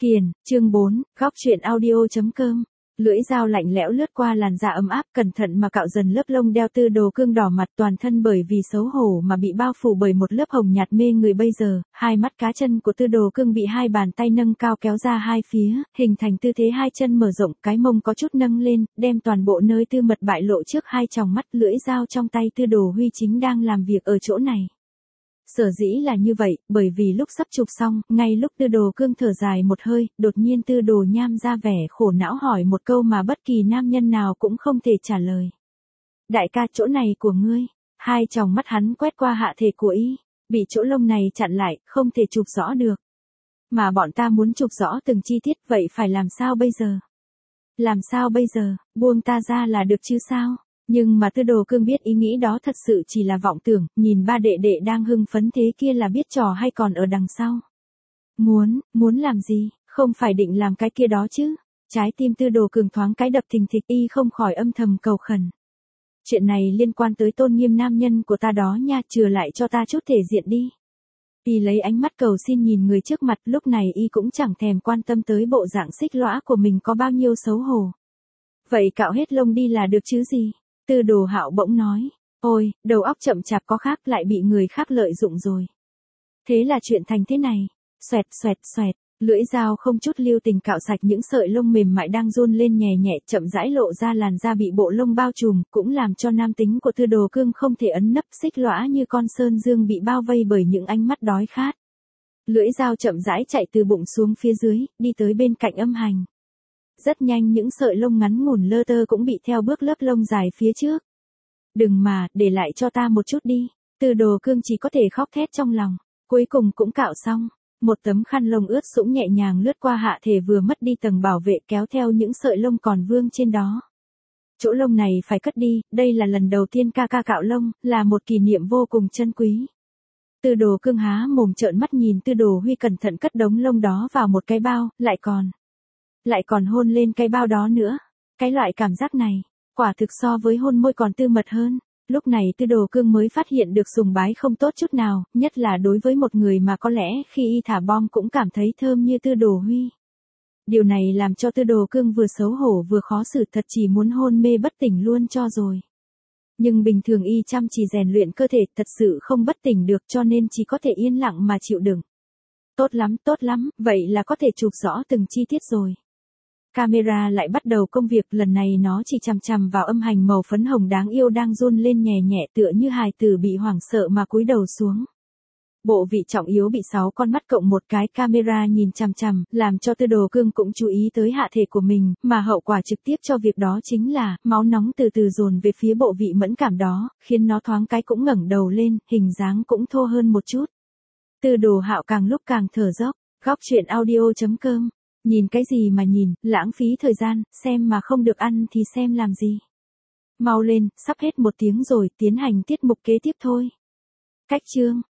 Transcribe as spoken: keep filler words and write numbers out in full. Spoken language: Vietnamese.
Kiền, chương bốn, góc truyện audio.com. Lưỡi dao lạnh lẽo lướt qua làn da ấm áp, cẩn thận mà cạo dần lớp lông đeo Tư Đồ Cương đỏ mặt, toàn thân bởi vì xấu hổ mà bị bao phủ bởi một lớp hồng nhạt mê người. Bây giờ, hai mắt cá chân của Tư Đồ Cương bị hai bàn tay nâng cao kéo ra hai phía, hình thành tư thế hai chân mở rộng, cái mông có chút nâng lên, đem toàn bộ nơi tư mật bại lộ trước hai tròng mắt. Lưỡi dao trong tay Tư Đồ Huy chính đang làm việc ở chỗ này. Sở dĩ là như vậy, bởi vì lúc sắp chụp xong, ngay lúc Tư Đồ Cương thở dài một hơi, đột nhiên Tư Đồ Nham ra vẻ khổ não hỏi một câu mà bất kỳ nam nhân nào cũng không thể trả lời. Đại ca, chỗ này của ngươi. Hai tròng mắt hắn quét qua hạ thể của y, bị chỗ lông này chặn lại, không thể chụp rõ được. Mà bọn ta muốn chụp rõ từng chi tiết, vậy phải làm sao bây giờ? Làm sao bây giờ, buông ta ra là được chứ sao? Nhưng mà Tư Đồ Cương biết ý nghĩ đó thật sự chỉ là vọng tưởng, nhìn ba đệ đệ đang hưng phấn thế kia là biết trò hay còn ở đằng sau. Muốn, muốn làm gì, không phải định làm cái kia đó chứ. Trái tim Tư Đồ Cương thoáng cái đập thình thịch, y không khỏi âm thầm cầu khẩn. Chuyện này liên quan tới tôn nghiêm nam nhân của ta đó nha, chừa lại cho ta chút thể diện đi. Y lấy ánh mắt cầu xin nhìn người trước mặt, lúc này y cũng chẳng thèm quan tâm tới bộ dạng xích lõa của mình có bao nhiêu xấu hổ. Vậy cạo hết lông đi là được chứ gì? Tư Đồ Hạo bỗng nói, ôi, đầu óc chậm chạp có khác, lại bị người khác lợi dụng rồi. Thế là chuyện thành thế này, xoẹt xoẹt xoẹt, lưỡi dao không chút lưu tình cạo sạch những sợi lông mềm mại đang run lên nhẹ nhẹ, chậm rãi lộ ra làn da bị bộ lông bao trùm, cũng làm cho nam tính của Tư Đồ Cương không thể ấn nấp, xích lõa như con sơn dương bị bao vây bởi những ánh mắt đói khát. Lưỡi dao chậm rãi chạy từ bụng xuống phía dưới, đi tới bên cạnh âm hành. Rất nhanh những sợi lông ngắn ngủn lơ tơ cũng bị theo bước lớp lông dài phía trước. Đừng mà, để lại cho ta một chút đi. Tư Đồ Cương chỉ có thể khóc thét trong lòng. Cuối cùng cũng cạo xong. Một tấm khăn lông ướt sũng nhẹ nhàng lướt qua hạ thể vừa mất đi tầng bảo vệ, kéo theo những sợi lông còn vương trên đó. Chỗ lông này phải cất đi, đây là lần đầu tiên ca ca cạo lông, là một kỷ niệm vô cùng chân quý. Tư Đồ Cương há mồm trợn mắt nhìn Tư Đồ Huy cẩn thận cất đống lông đó vào một cái bao, lại còn... Lại còn hôn lên cái bao đó nữa. Cái loại cảm giác này, quả thực so với hôn môi còn tư mật hơn. Lúc này Tư Đồ Cương mới phát hiện được sùng bái không tốt chút nào, nhất là đối với một người mà có lẽ khi y thả bom cũng cảm thấy thơm như Tư Đồ Huy. Điều này làm cho Tư Đồ Cương vừa xấu hổ vừa khó xử, thật chỉ muốn hôn mê bất tỉnh luôn cho rồi. Nhưng bình thường y chăm chỉ rèn luyện cơ thể, thật sự không bất tỉnh được, cho nên chỉ có thể yên lặng mà chịu đựng. Tốt lắm, tốt lắm, vậy là có thể chụp rõ từng chi tiết rồi. Camera lại bắt đầu công việc, lần này nó chỉ chằm chằm vào âm hành màu phấn hồng đáng yêu đang run lên nhẹ nhẹ, tựa như hài tử bị hoảng sợ mà cúi đầu xuống. Bộ vị trọng yếu bị sáu con mắt cộng một cái camera nhìn chằm chằm, làm cho Tư Đồ Cương cũng chú ý tới hạ thể của mình, mà hậu quả trực tiếp cho việc đó chính là máu nóng từ từ dồn về phía bộ vị mẫn cảm đó, khiến nó thoáng cái cũng ngẩng đầu lên, hình dáng cũng thô hơn một chút. Tư Đồ Hạo càng lúc càng thở dốc. Góc truyện audio.com. Nhìn cái gì mà nhìn, lãng phí thời gian, xem mà không được ăn thì xem làm gì. Mau lên, sắp hết một tiếng rồi, tiến hành tiết mục kế tiếp thôi. Cách chương.